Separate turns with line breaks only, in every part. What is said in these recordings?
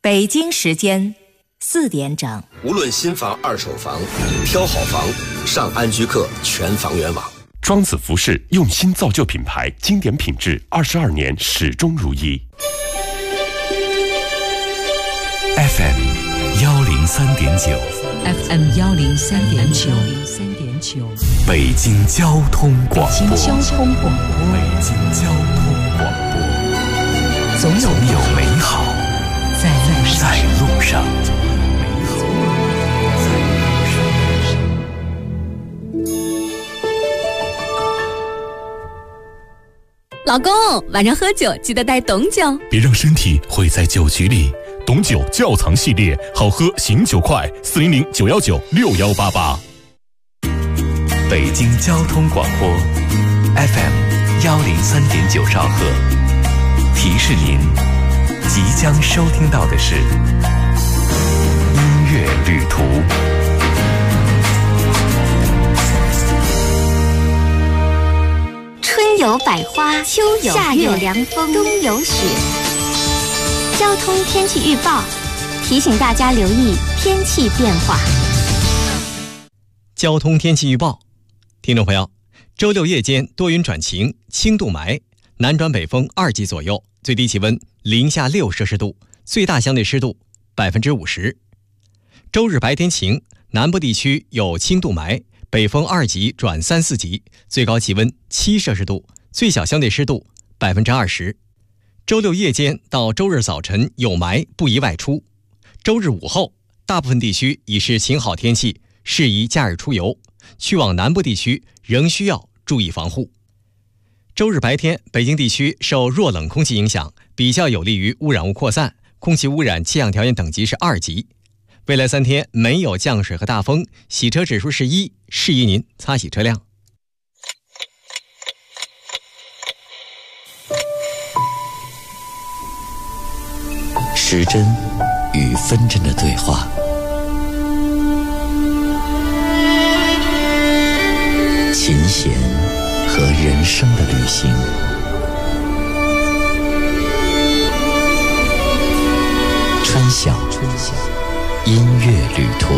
北京时间4点整。
无论新房、二手房，挑好房，上安居客全房源网。
庄子服饰用心造就品牌，经典品质，22年始终如一。
FM 103.9
FM 103.9
北京交通广播。
北京交通广播。
北京交通广播。总有美好在路上。
老公，晚上喝酒记得带董酒，
别让身体毁在酒局里。董酒窖藏系列，好喝醒酒快，400-919-6188。北京交通广播 FM 103.9兆赫，提示您即将收听到的是音乐旅途。
春有百花，秋有夏有凉风，冬有雪。交通天气预报提醒大家留意天气变化。
交通天气预报，听众朋友，周六夜间多云转晴，轻度霾，南转北风2级左右，最低气温零下6摄氏度，最大相对湿度50%。周日白天晴，南部地区有轻度霾，北风2级转3、4级，最高气温7摄氏度，最小相对湿度20%。周六夜间到周日早晨有霾，不宜外出。周日午后，大部分地区已是晴好天气，适宜假日出游。去往南部地区仍需要注意防护。周日白天，北京地区受弱冷空气影响，比较有利于污染物扩散，空气污染气象条件等级是2级。未来3天没有降水和大风，洗车指数是1，适宜您擦洗车辆。
时针与分针的对话，琴弦和人生的旅行，春晓音乐旅途。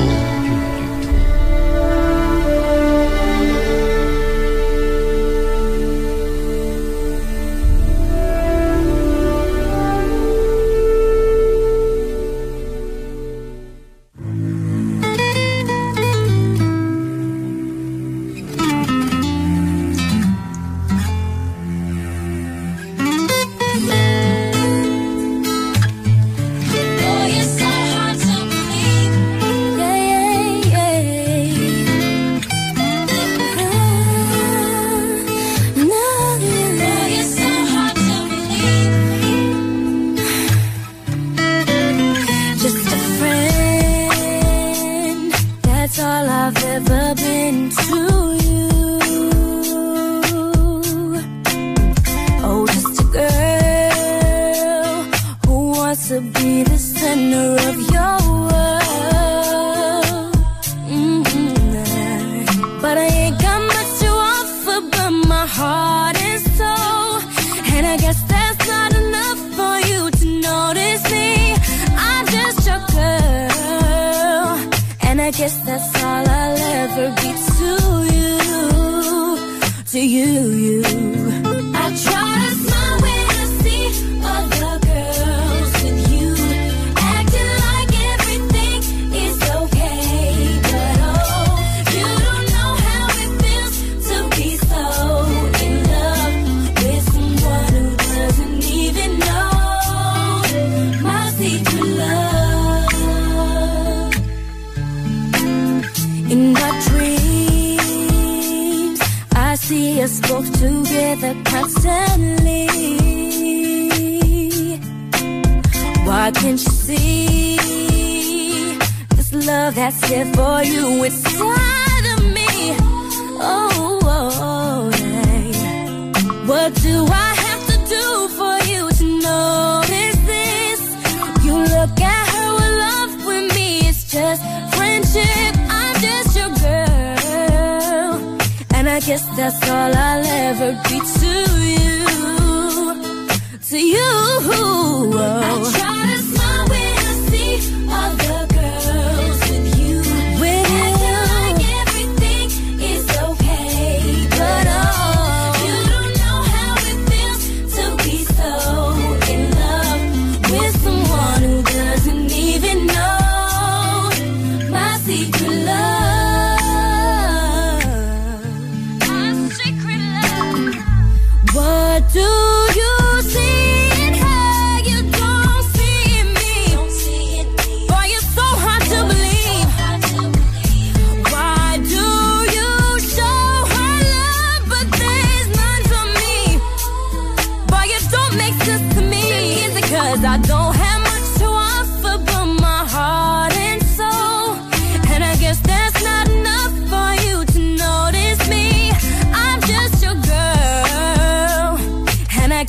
To you, I try to smile when I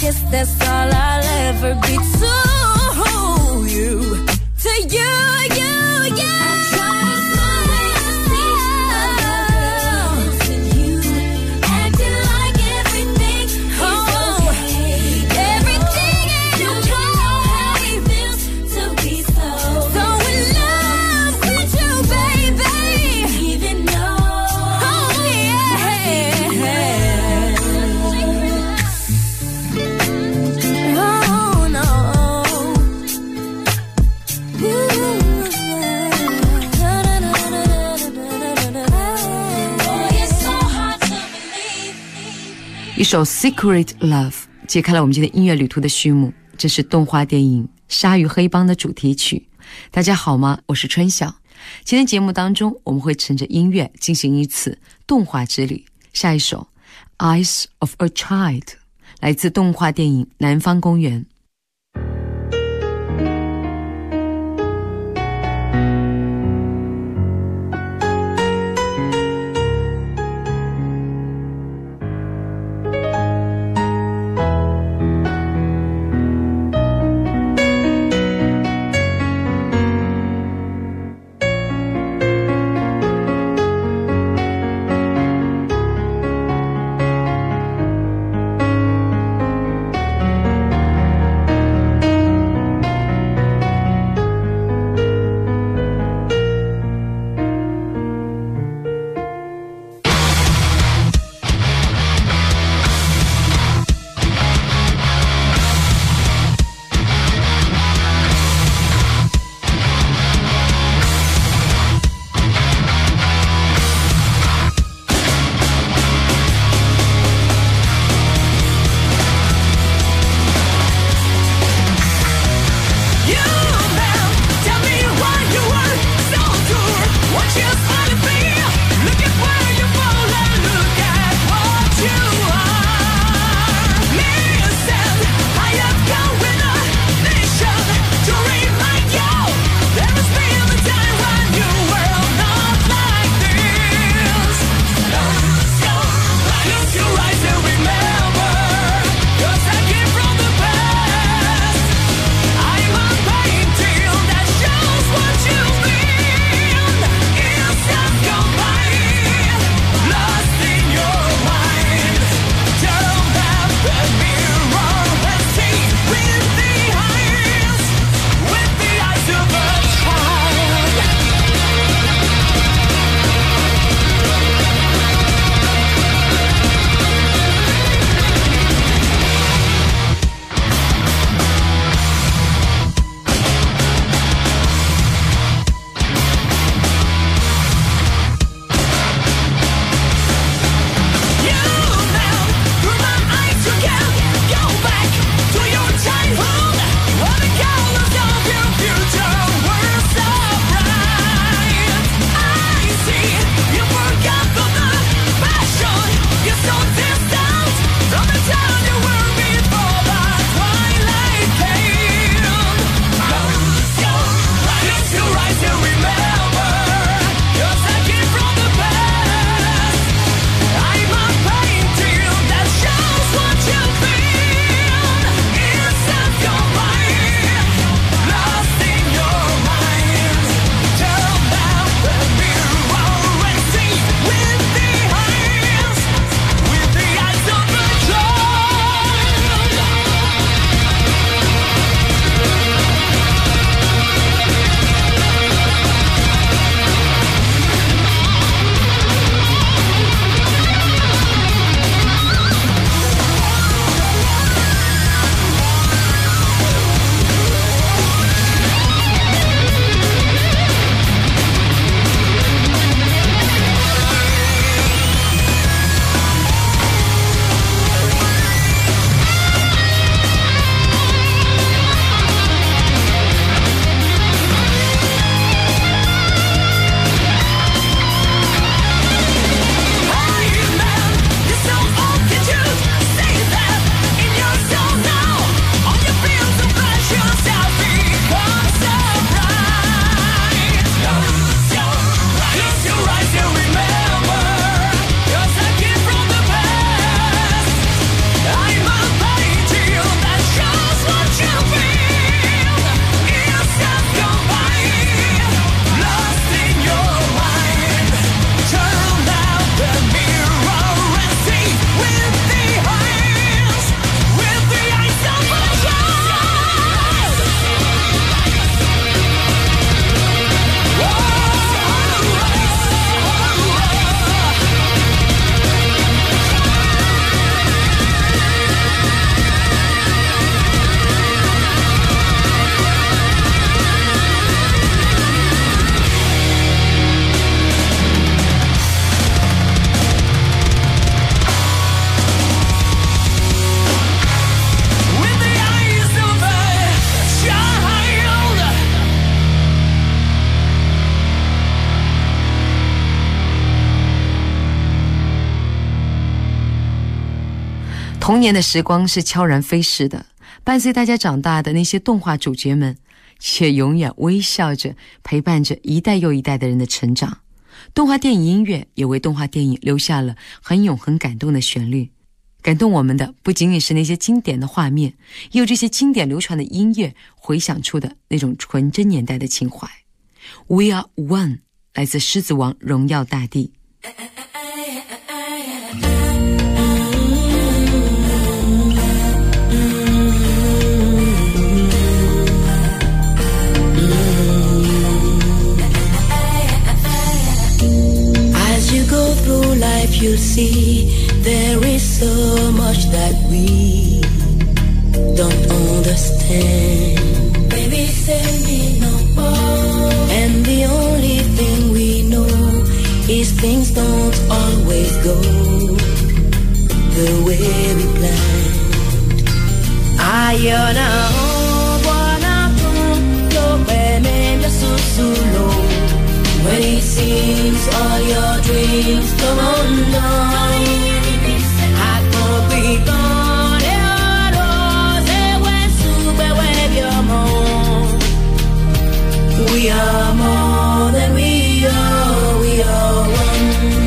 guess that's all I'll ever be to you, to you, you, you.
一首 Secret Love 揭开了我们今天音乐旅途的序幕，这是动画电影《鲨鱼黑帮》的主题曲。大家好吗？我是春晓。今天节目当中我们会乘着音乐进行一次动画之旅。下一首 Eyes of a Child 来自动画电影《南方公园》。 童年的时光是悄然飞逝的，伴随大家长大的那些动画主角们，却永远微笑着陪伴着一代又一代的人的成长。动画电影音乐也为动画电影留下了很永恒感动的旋律。感动我们的不仅仅是那些经典的画面，也有这些经典流传的音乐回响出的那种纯真年代的情怀。 We Are One 来自狮子王荣耀大地。
You'll see there is so much that we don't understand. Baby, say me no more. And the only thing we know is things don't always go the way we planned. Ayona wana yo beme susulo. When it seems all your dreams come undone, I could be gone. We are more than we are one.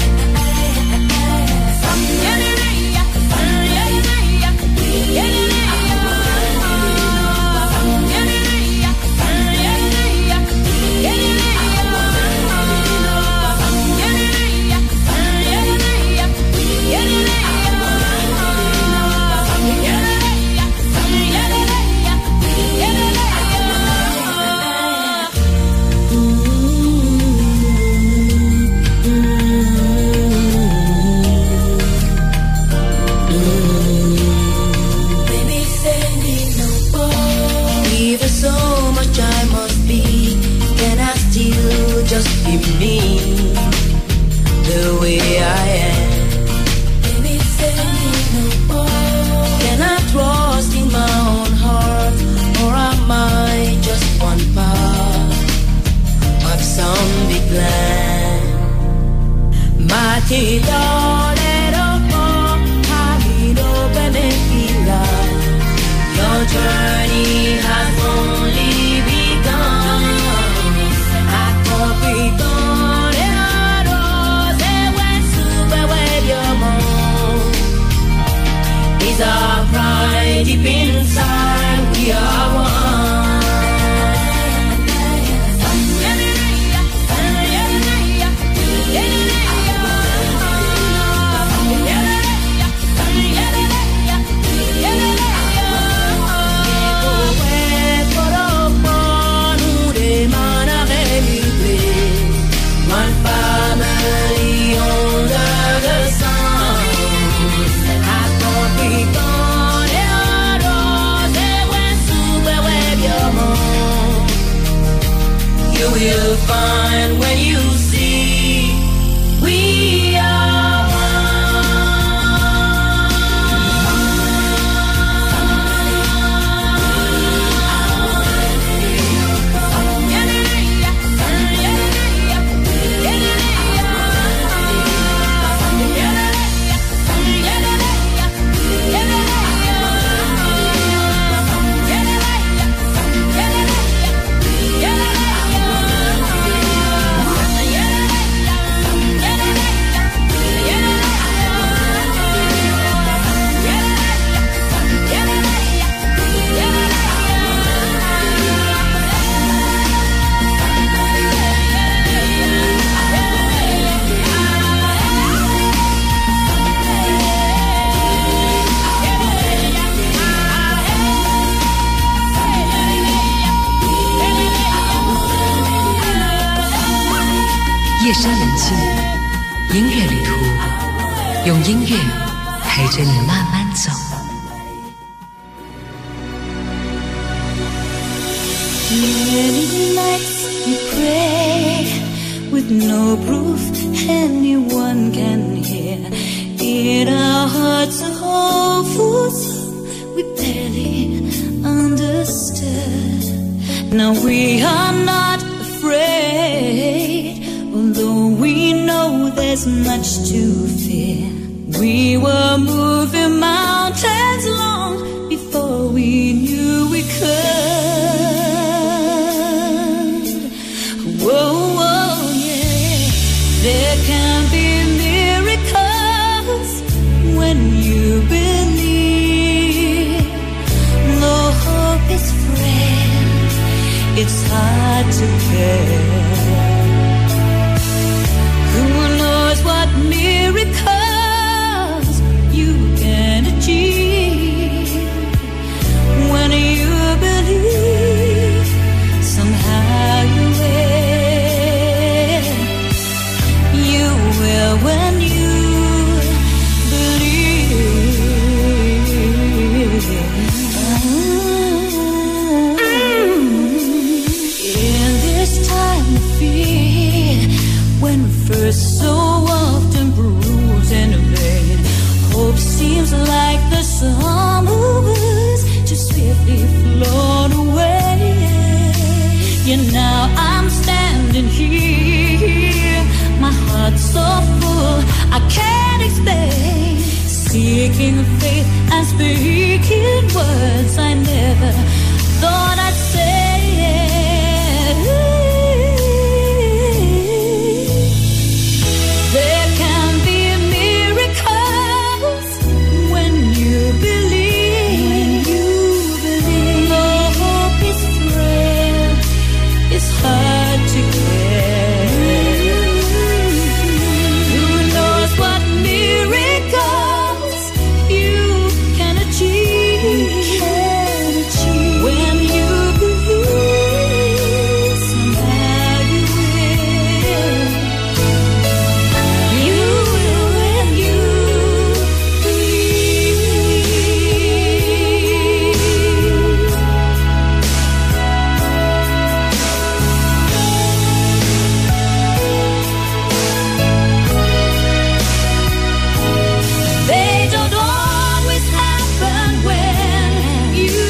Just be me, the way I am. Baby, say no more. Can I trust in my own heart, or am I just one part of some big plan? My your journey has only begun. Is our pride deep inside? We are one. One family under the sun. I thought we gone you will find when you see we are
夜深人静，音乐旅途，用音乐陪着你慢慢走。
Many nights we pray with no proof anyone can hear. In our hearts a hopeful song we barely understood. Now we are not afraid, although we know there's much to fear. We were moving miles you believe, though hope is frail, it's hard to bear. Who knows what miracles you can achieve when you believe, somehow you will. You will when you believe. In this time of fear, when first so often bruised and vain, hope seems like the summer was just swiftly flown away. Yeah, now I'm standing here, my heart's so full I can't explain, seeking faith and speaking words I never thought I'd say. There can be miracles when you believe. Though hope is frail, it's hard to get. Who knows what miracles you can achieve when you believe, somehow you will. You will when you They don't always happen when you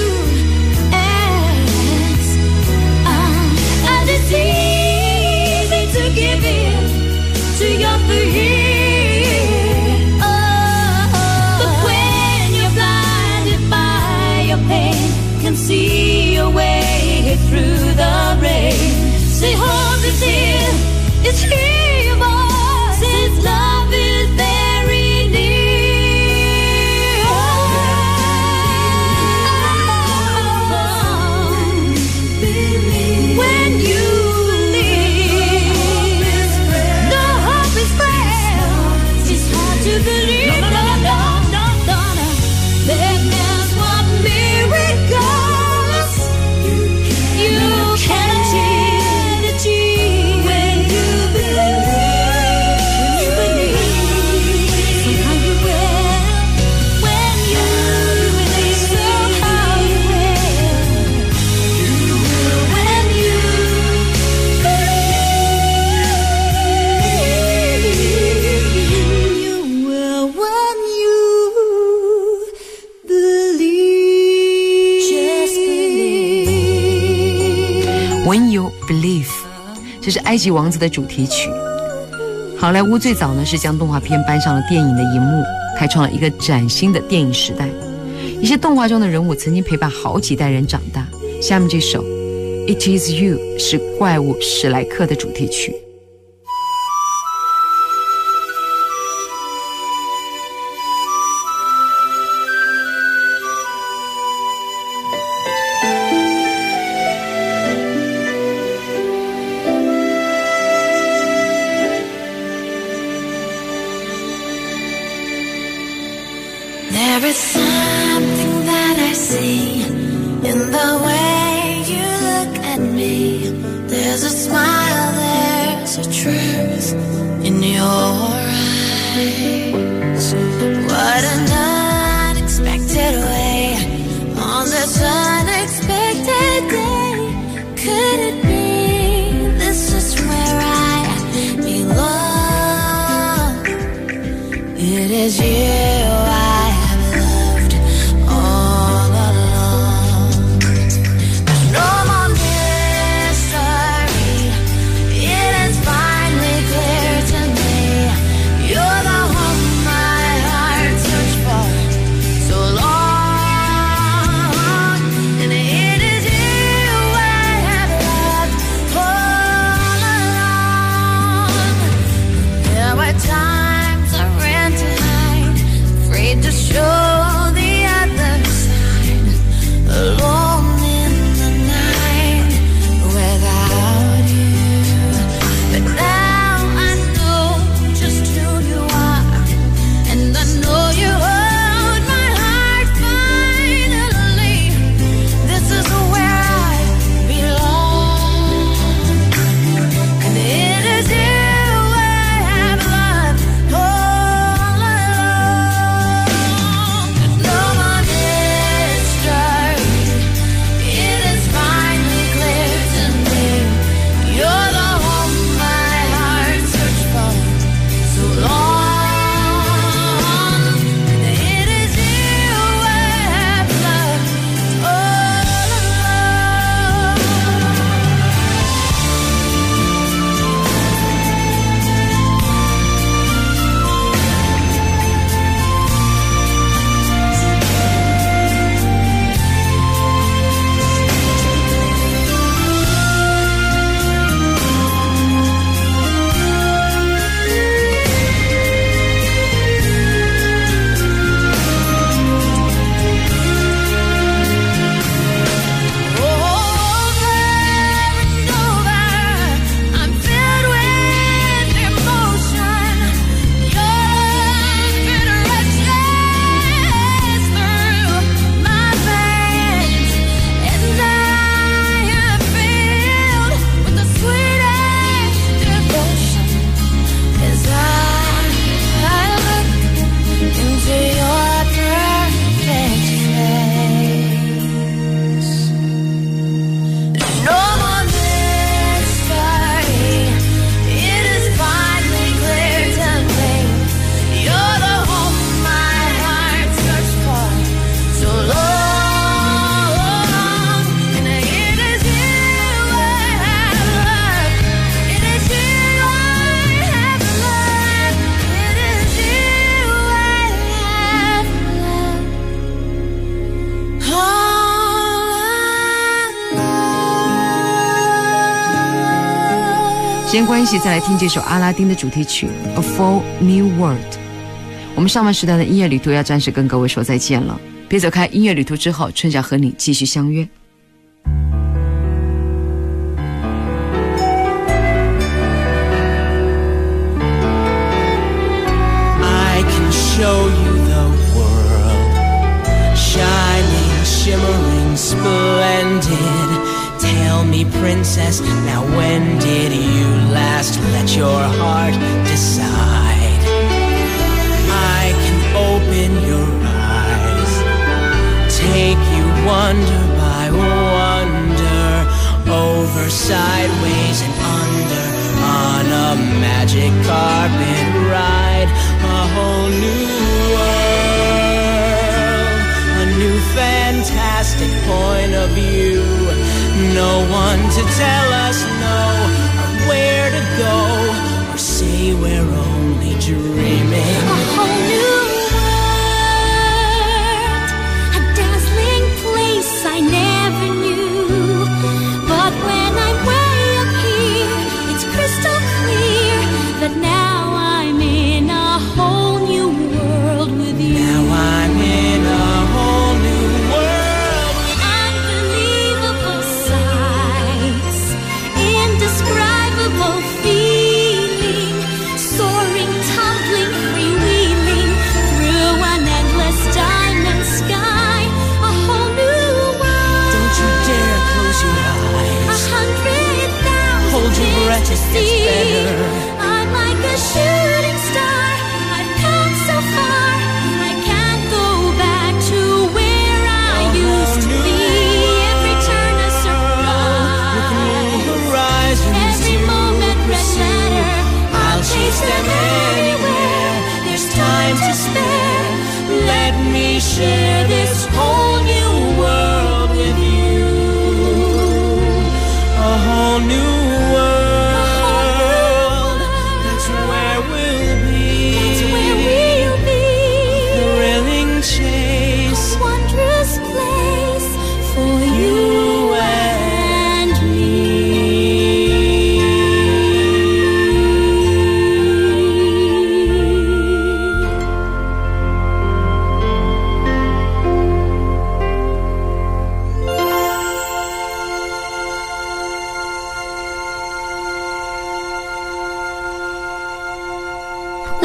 ask, and it's easy to give in to your fear. But when you're blinded by your pain, can see your way through the rain. Say hope is here, it's here, boy. Since love is very near. When you believe, no hope is frail, it's hard to believe. There's what miracles you can achieve when you believe, somehow you will. When you believe, somehow you will. When you believe, you will. When you believe, just believe.
When You Believe， 这是埃及王子的主题曲。好莱坞最早呢是将动画片搬上了电影的荧幕，开创了一个崭新的电影时代。一些动画中的人物曾经陪伴好几代人长大。下面这首 It Is You 是怪物史莱克的主题曲。
There is something that I see in the way you look at me. There's a smile, there's a truth in your eyes. What an unexpected way on this unexpected day. Could it be this is where I belong? It is you I have loved all along. There's no more mystery. It is finally clear to me. You're the one my heart searched for so long. And it is you I have loved all along. There were times I ran to hide
时间关系，再来听这首阿拉丁的主题曲 A Full New World。 我们上半时段的音乐旅途要暂时跟各位说再见了，别走开，音乐旅途之后，春晓和你继续相约。
I can show you the world, shining, shimmering, splendid. Tell me, princess, now when did you last let your heart decide? I can open your eyes, take you wonder by wonder, over, sideways, and under, on a magic carpet ride, a whole new world, a new fantastic point of view. No one to tell us no, or where to go, or say we're only dreaming.
A whole new world, a dazzling place I never knew. But when I'm way up here, it's crystal clear that now I'm in a whole new world with you.
Now I'm in a whole new world.
Indescribable feeling, soaring, tumbling, freewheeling.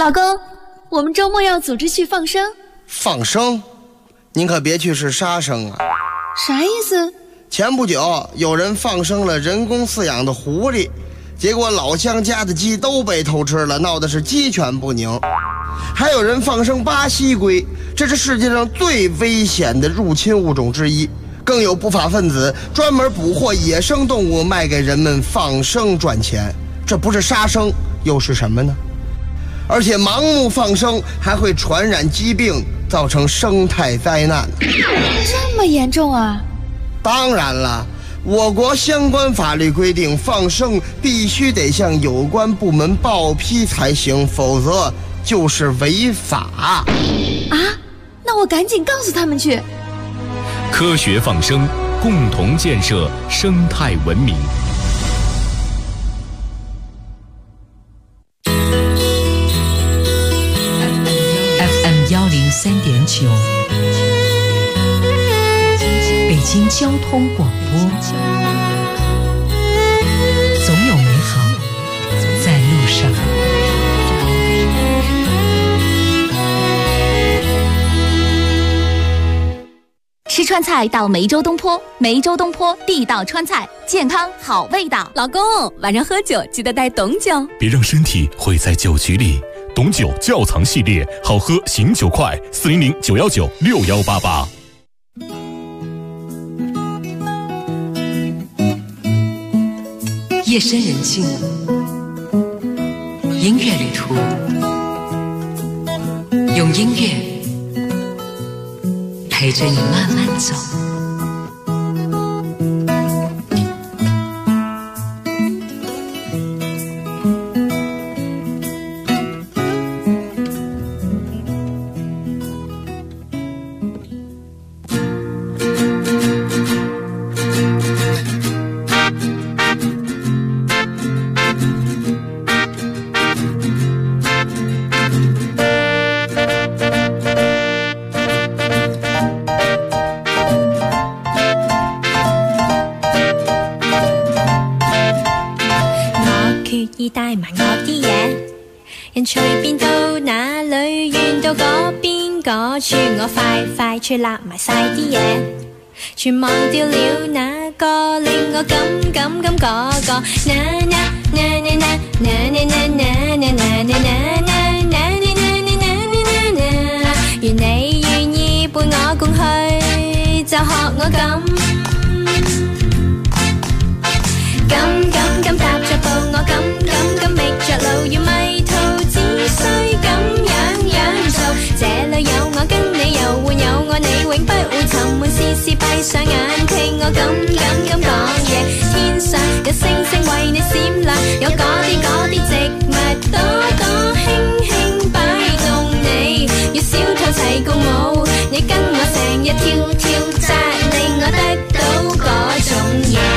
老公，我们周末要组织去放生。
放生？您可别去是杀生啊！
啥意思？
前不久有人放生了人工饲养的狐狸，结果老乡家的鸡都被偷吃了，闹的是鸡犬不宁。还有人放生巴西龟，这是世界上最危险的入侵物种之一。更有不法分子专门捕获野生动物卖给人们放生赚钱，这不是杀生又是什么呢？而且盲目放生还会传染疾病，造成生态灾难。
这么严重啊？
当然了，我国相关法律规定，放生必须得向有关部门报批才行，否则就是违法。
啊？那我赶紧告诉他们去。
科学放生，共同建设生态文明。
FM103.9，北京交通广播，总有美好在路上。
吃川菜到梅州东坡，梅州东坡地道川菜，健康好味道。
老公，晚上喝酒记得带董酒，
别让身体毁在酒局里。董酒窖藏系列，好喝醒酒快，400-919-6188。
夜深人静，音乐旅途，用音乐陪着你慢慢走。
帶埋我啲嘢，人隨便到哪裏，遠到嗰邊嗰處，我快快脆立埋晒啲嘢，全忘掉了那個令我咁嗰個，那願你願意伴我共去，就學我咁踏着步，我咁覓着路，要迷途只需咁樣做。這裏有我跟你遊玩，有我你永不會沉悶，時閉上眼聽我咁講嘢。天上有星星為你閃亮，有嗰啲植物朵輕擺動你，與小兔齊共舞，你跟我成日跳紮，令我得到嗰種嘢。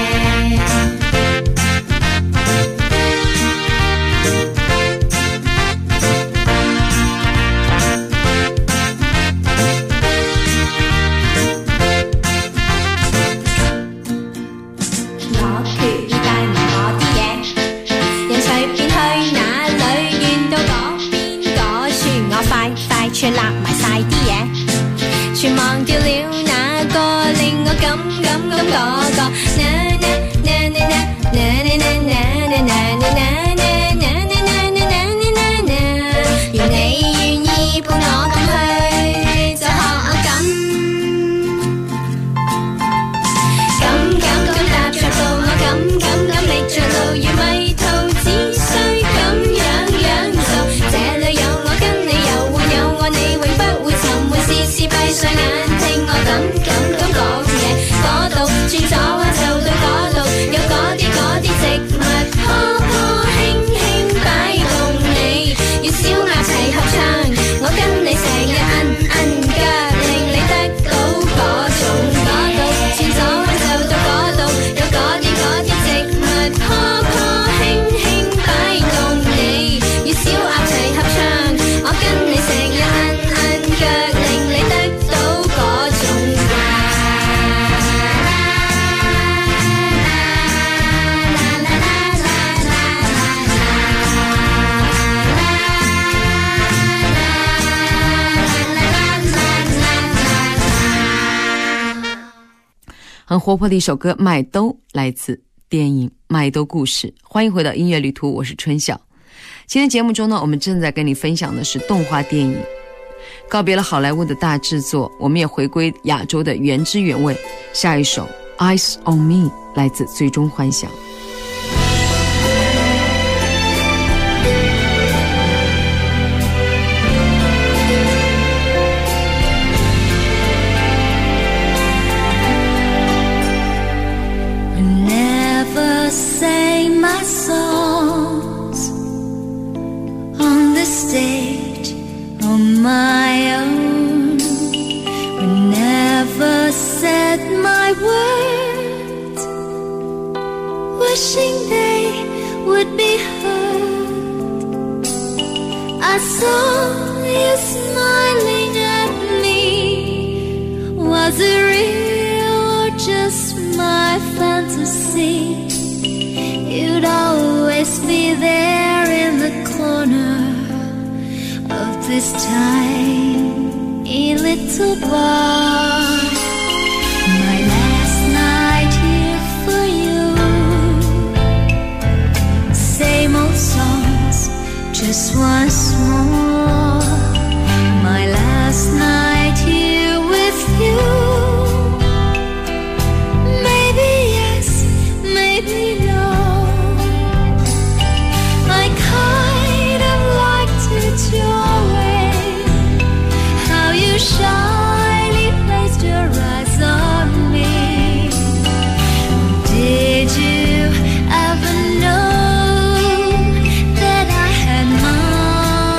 全立埋晒啲嘢，全忘掉了那個令我咁嗰個，願你願意伴我共去，就學我咁踏着步，我咁覓着路，如迷途只需咁樣做，這裏有我跟你遊玩，有我你永不會沉悶，時閉上眼聽我咁講嘢，嗰度轉左就到嗰度，有嗰啲植物坡輕擺動你，與小鴨齊合唱，我跟你成日摁腳，令你得到嗰種，嗰度轉左就到嗰度，有嗰啲植物坡輕擺動你，與小鴨齊合唱，我跟你成日摁腳，令你得到
很活泼的一首歌《麦兜》，来自电影《麦兜故事》。欢迎回到音乐旅途，我是春晓。今天节目中呢，我们正在跟你分享的是动画电影。告别了好莱坞的大制作，我们也回归亚洲的原汁原味。下一首《Eyes on Me》来自最终幻想。
Sang my songs on the stage on my own. We never said my words, wishing they would be heard. I saw you smiling at me. Was it real or just my fantasy? You'd always be there in the corner of this tiny little bar. My last night here for you. Same old songs, just once more. My last night here with you. Maybe yes, maybe no. Your way, how you shyly placed your eyes on me. Did you ever know that I had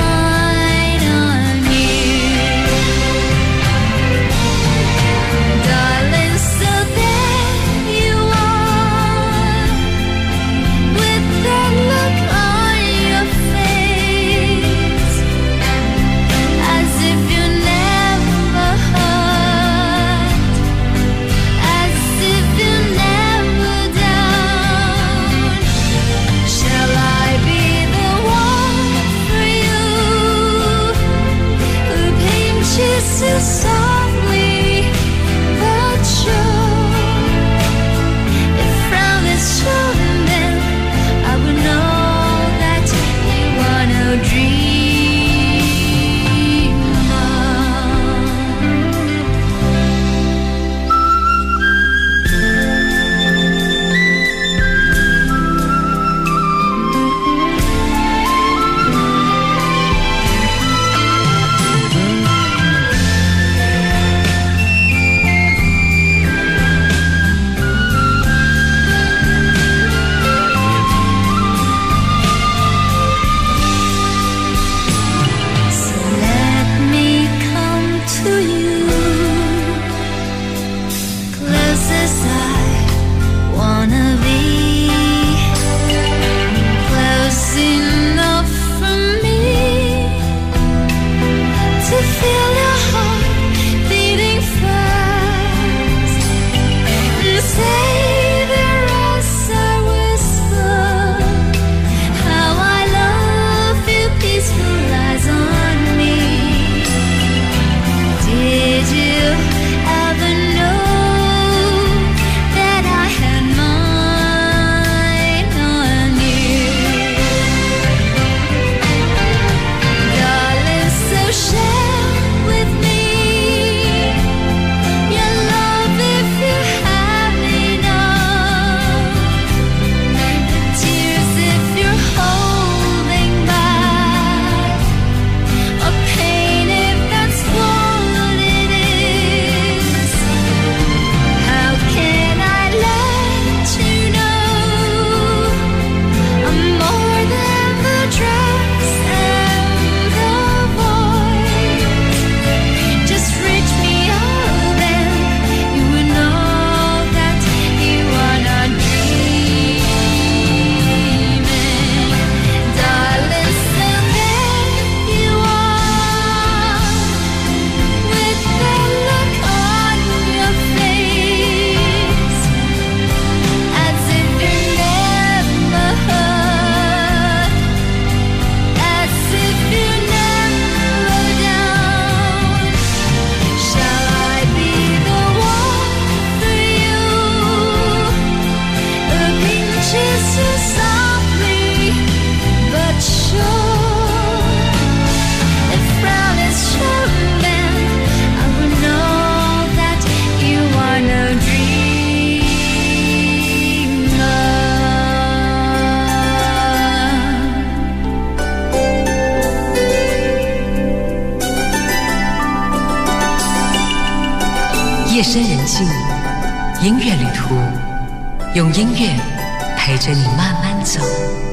夜深人静，音乐旅途，用音乐陪着你慢慢走。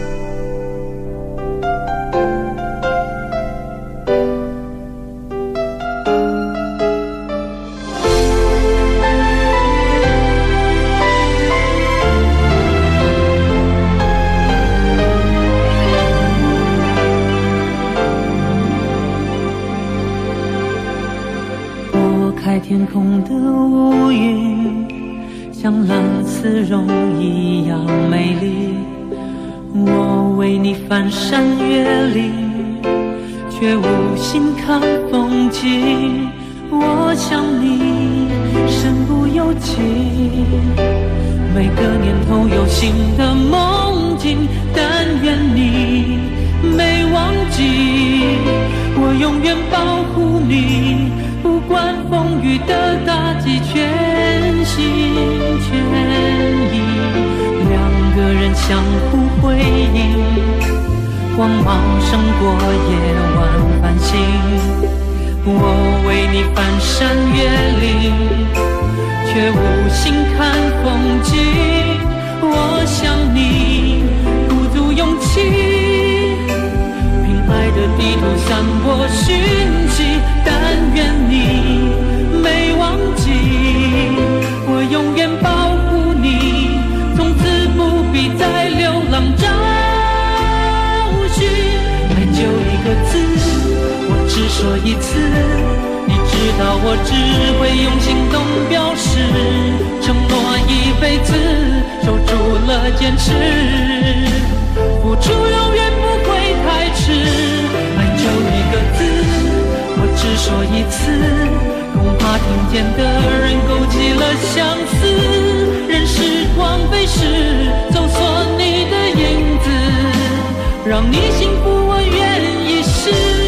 天空的乌云像蓝丝绒一样美丽，我为你翻山越岭，却无心看风景。我想你身不由己，每个年头有新的梦境，但愿你没忘记，我永远保护你，不管风雨的打击，全心全意。两个人相互辉映，光芒胜过夜晚繁星。我为你翻山越岭，却无心看风景。我想你鼓足勇气，凭爱的地图散播讯息，但愿你没忘记，我永远保护你，从此不必再流浪找寻。爱就一个字，我只说一次，你知道我只会用行动表示，承诺一辈子，守住了坚持，付出永远不会太迟。爱就一个字，我只说一次，恐怕听见的人勾起了相思，任时光飞逝，搜索你的影子，让你幸福我愿意试。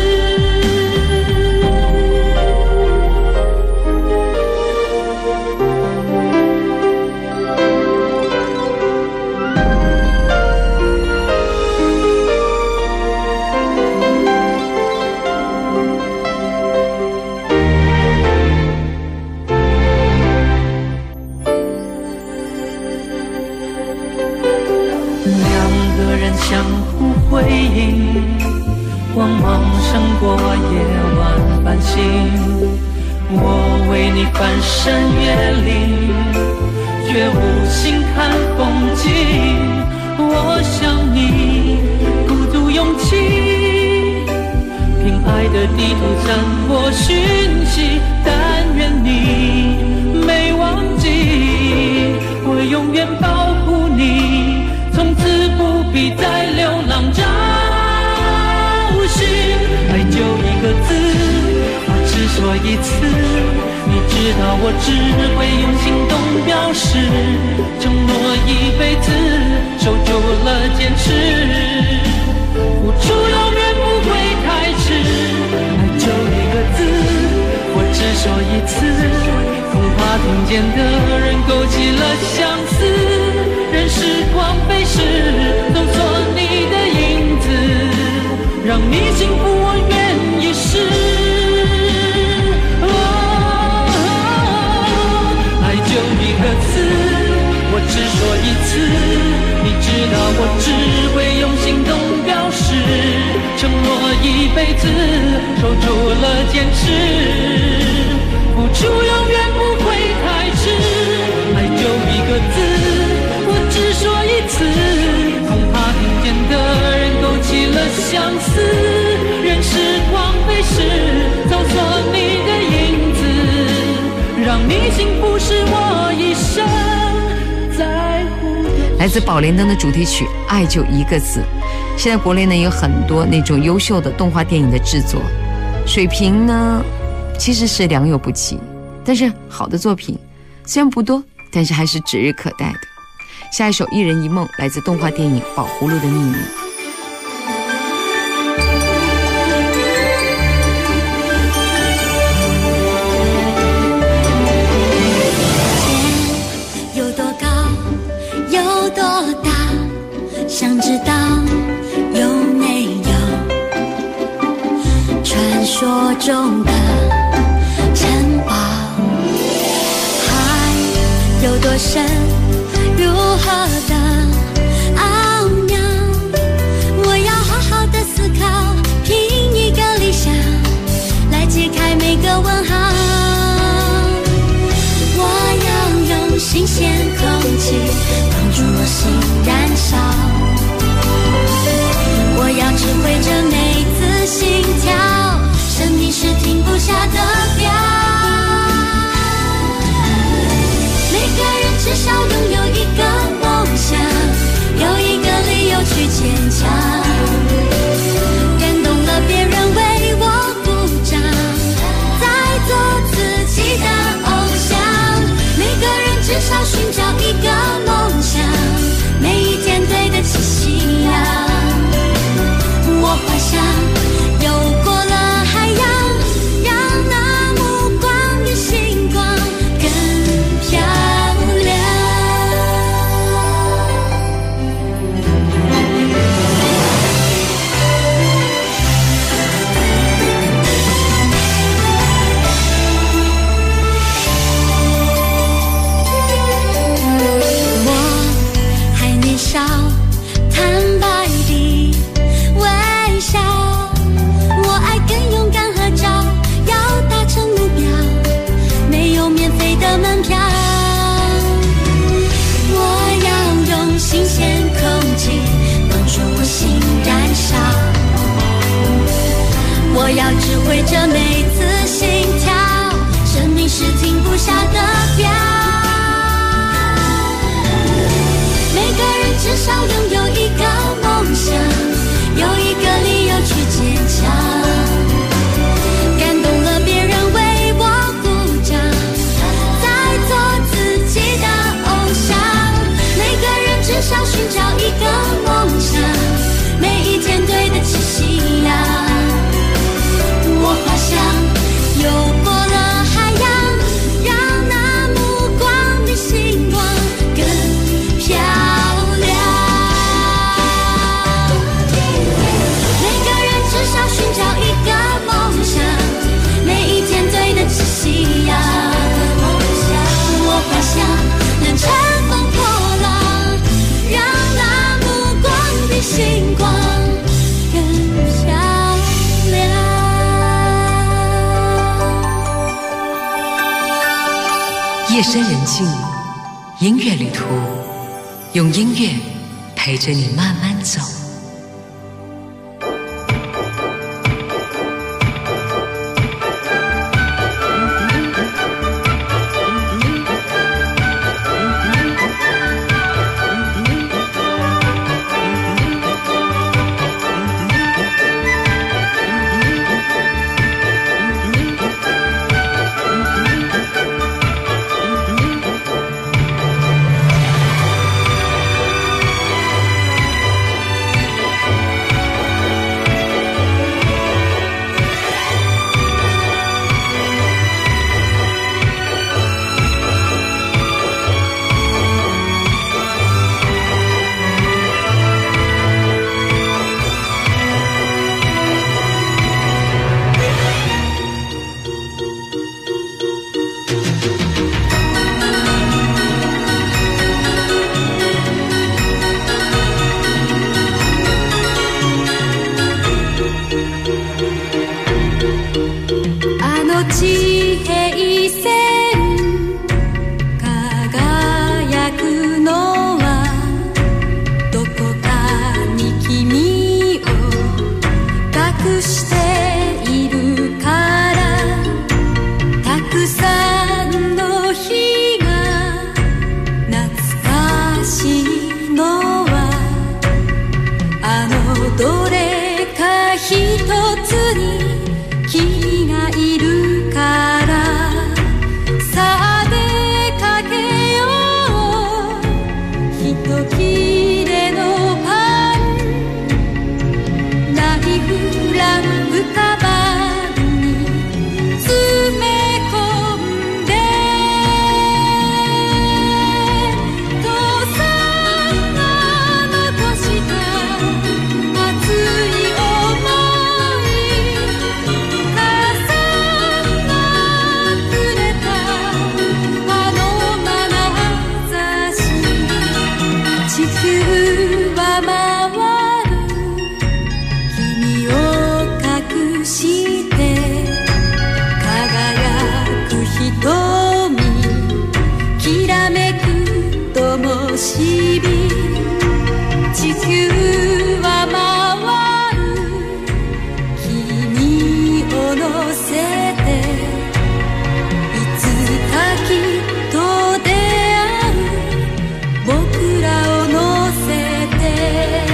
相互辉映，光芒胜过夜晚繁星。我为你翻山越岭，绝无心看风景。我想你鼓足勇气，凭爱的地图散播讯息，但愿你没忘记，我永远保护你，从此不必再流浪找寻。爱就一个字，我只说一次，你知道我只会用行动表示，承诺一辈子，守住了坚持，付出永远不会太迟。爱就一个字，我只说一次，恐怕听见的人勾起了相思，任时光飞逝，搜索你的影子，让你幸福我愿意试。爱就一个字，我只说一次，你知道我只会用行动表示，承诺一辈子，守住了坚持，付出永远不会太迟。爱就一个字，我只说一次，恐怕听见的人勾起了相思，任时光飞逝，搜索你的影子，让你幸福是我一生在乎的。
来自宝莲灯的主题曲《爱就一个字》。现在国内呢有很多那种优秀的动画电影的制作，水平呢其实是良莠不齐，但是好的作品虽然不多，但是还是指日可待的。下一首《一人一梦》来自动画电影《宝葫芦的秘密》。
有多高，有多大，想知道有没有传说中的城堡？ 生如何的奥妙，我要好好的思考，凭一个理想来解开每个问号。我要用新鲜空气帮助我心燃烧，我要指挥着每次心跳，生命是停不下的表。每个人至少拥有一个梦想，有一个理由去坚强，感动了别人为我鼓掌，再做自己的偶像。每个人至少寻找一个梦想，每一天对得起信仰。我幻想游过了海洋，让那目光与星光更漂亮。我还年少，坦白地微笑，我爱更勇敢合照，要达成目标，没有免费的门票。我要用新鲜空气帮助我心燃烧，我要指挥着每次心跳，生命是停不下的表。每个人至少拥有一个梦想，有一个理由去坚强，感动了别人为我鼓掌，再做自己的偶像。每个人至少寻找一个梦想，每一天对得起信仰。我幻想游过了海洋，让那目光比星光更漂亮。每个人至少寻找一个梦想，每一天对得起信仰。我幻想能乘风破浪，让那目光比星光更漂亮。
夜深人静，音乐旅途，用音乐陪着你慢慢走。
し火地球は回る君を乗せていつかきっと出会う僕らを乗せて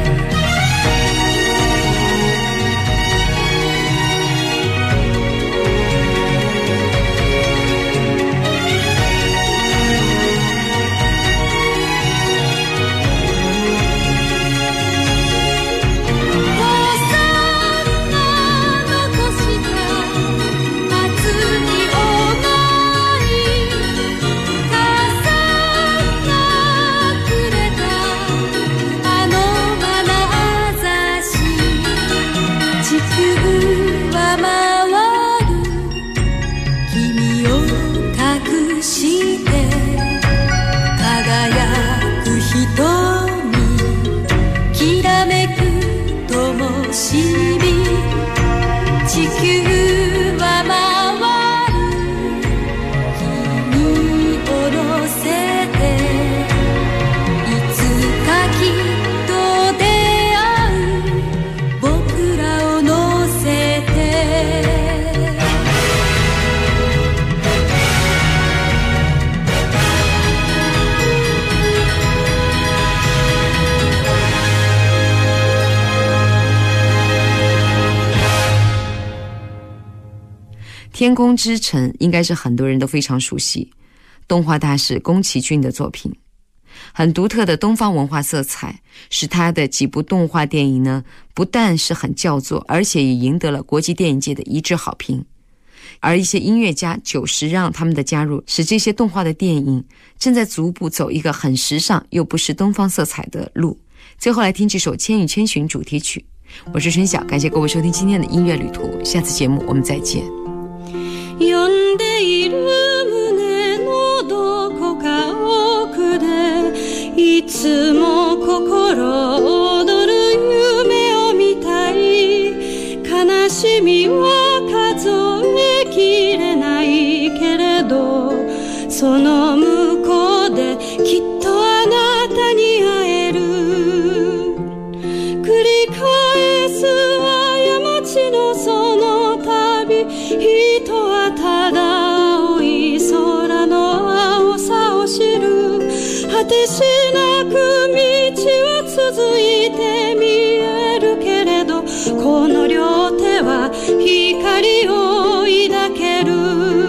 天空之城应该是很多人都非常熟悉，动画大师宫崎骏的作品，很独特的东方文化色彩，使他的几部动画电影呢，不但是很叫座，而且也赢得了国际电影界的一致好评。而一些音乐家90让他们的加入，使这些动画的电影正在逐步走一个很时尚又不失东方色彩的路。最后来听这首《千与千寻》主题曲。我是春晓，感谢各位收听今天的音乐旅途，下次节目我们再见。
呼んでいる胸のどこか奥でいつも心躍る夢を見たい悲しみは数えきれないけれどその向こうできっとあなたに会える繰り返す過ちのその旅人はただ青い空の青さを知る果てしなく道は続いて見えるけれどこの両手は光を抱ける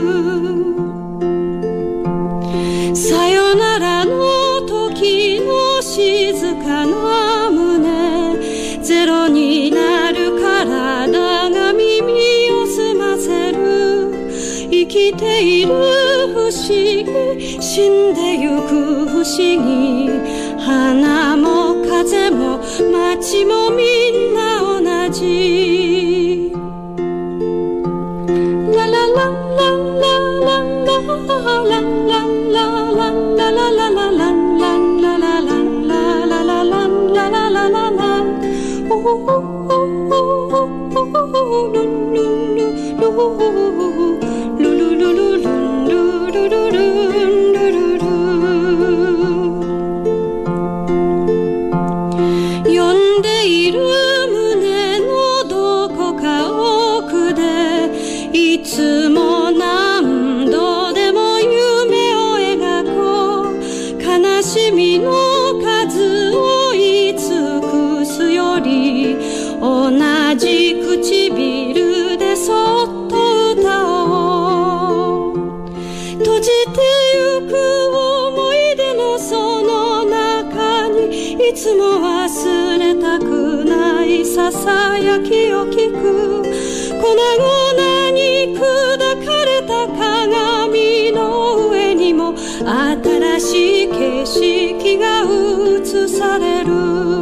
さよならの時の静かな胸ゼロになる体が耳を澄ませる生きている不思議死んでゆく不思議花も風も街もみんな同じラララララララララララララララララ呼んでいる胸のどこか奥でいつも何度でも夢を描こう悲しみの数を言い尽くすより同じ唇でそっと歌おう閉じてゆく思い出のその中にいつも忘れたくないささやきを聞く粉々に砕かれた鏡の上にも新しい景色が映される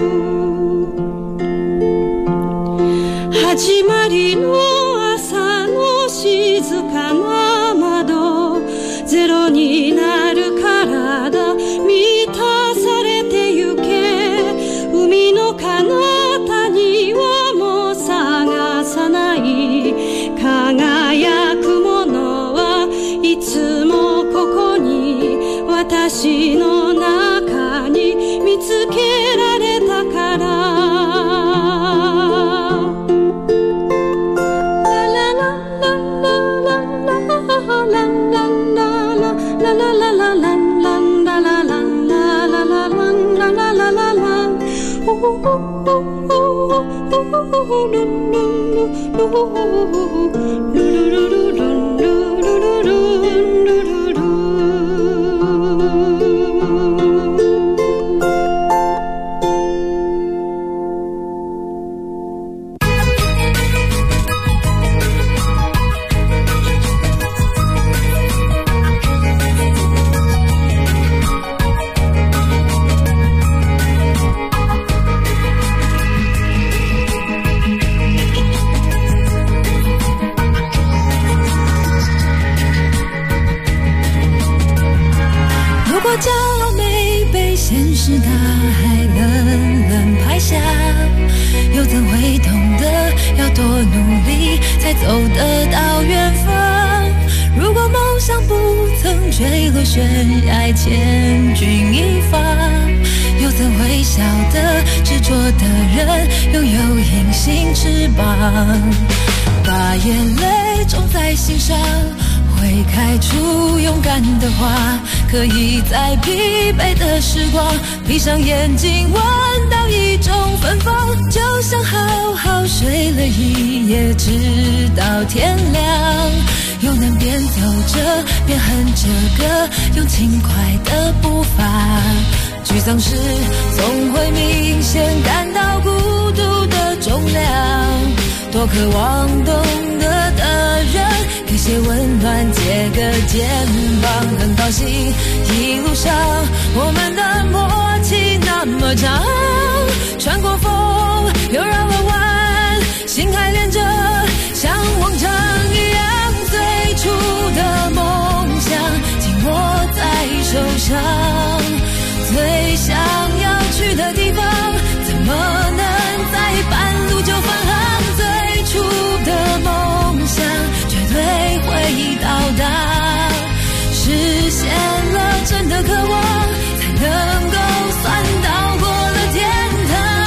始まりの朝の静かな窓ゼロになる体満たされてゆけ海の彼方にはもう探さない輝くものはいつもここに私の中つけられたから把眼泪种在心上，会开出勇敢的花，可以在疲惫的时光闭上眼睛闻到一种芬芳，就像好好睡了一夜直到天亮，又能边走着边哼着歌，用轻快的步伐，沮丧时总会明显感到孤独的重量，多渴望懂得的人给些温暖，借个肩膀，很高兴一路上我们的默契那么长，穿过风又绕了弯，心还连着像往常一样，最初的梦想紧握在手上，最想要去的地方怎么能在半路就返航，最初的梦想绝对会到达，实现了真的渴望，才能够算到过了天堂。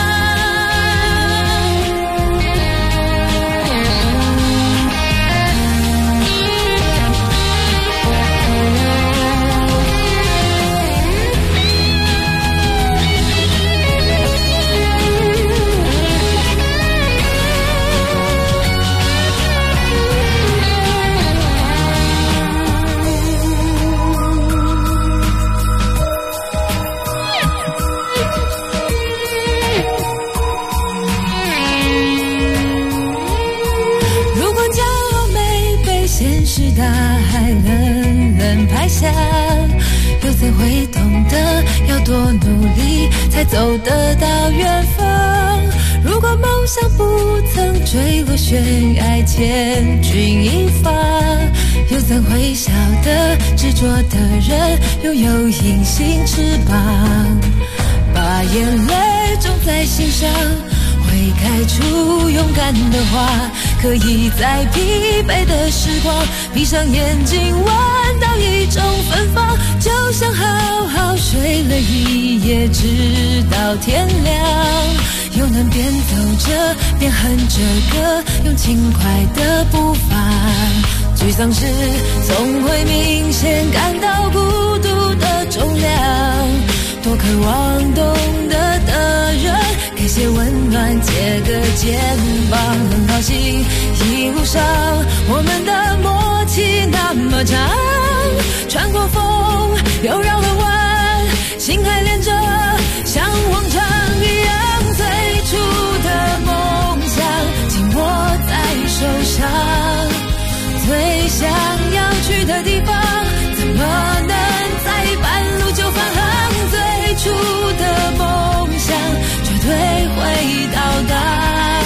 大海冷冷拍下，又怎会懂得要多努力才走得到远方，如果梦想不曾坠落悬崖千钧一发，又怎会晓得执着的人拥有隐形翅膀，把眼泪种在心上，会开出勇敢的花，可以在疲惫的时光闭上眼睛闻到一种芬芳，就像好好睡了一夜直到天亮，又能边走着边哼着歌，用轻快的步伐，沮丧时总会明显感到孤独的重量，多渴望懂得的人给些温暖，借个肩膀，很高兴一路上我们的默契那么长，穿过风又绕了弯，心还连着像往常一样，最初的梦想紧握在手上，最想要去的地方怎么能在半路就返航，最初的梦想绝对会到达，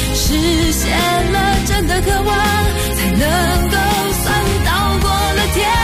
实现了真的渴望，才能够算到过了天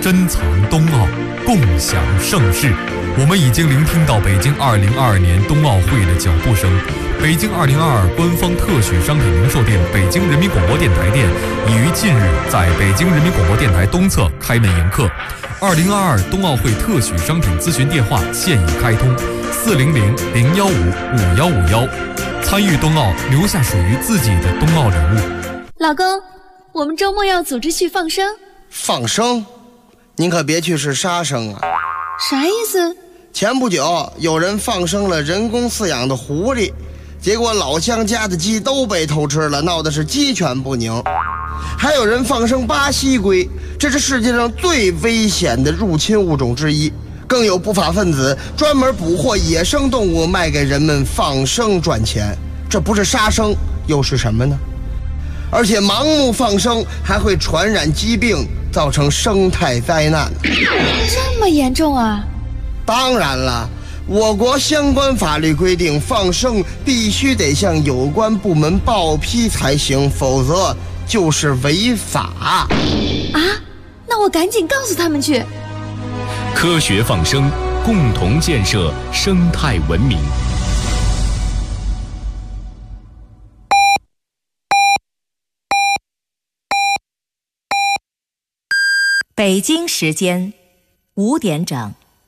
珍藏冬奥，共享盛世。我们已经聆听到北京2022年冬奥会的脚步声。北京2022官方特许商品零售店北京人民广播电台店已于近日在北京人民广播电台东侧开门迎客。2022冬奥会特许商品咨询电话现已开通，400-015-5151。参与冬奥，留下属于自己的冬奥礼物。
老公，我们周末要组织去放生。
放生？您可别去是杀生啊！
啥意思？
前不久有人放生了人工饲养的狐狸，结果老乡家的鸡都被偷吃了，闹得是鸡犬不宁。还有人放生巴西龟，这是世界上最危险的入侵物种之一。更有不法分子专门捕获野生动物卖给人们放生赚钱，这不是杀生又是什么呢？而且盲目放生还会传染疾病，造成生态灾难。
这么严重啊？
当然了，我国相关法律规定，放生必须得向有关部门报批才行，否则就是违法。
啊？那我赶紧告诉他们去。
科学放生，共同建设生态文明。
北京时间5点整。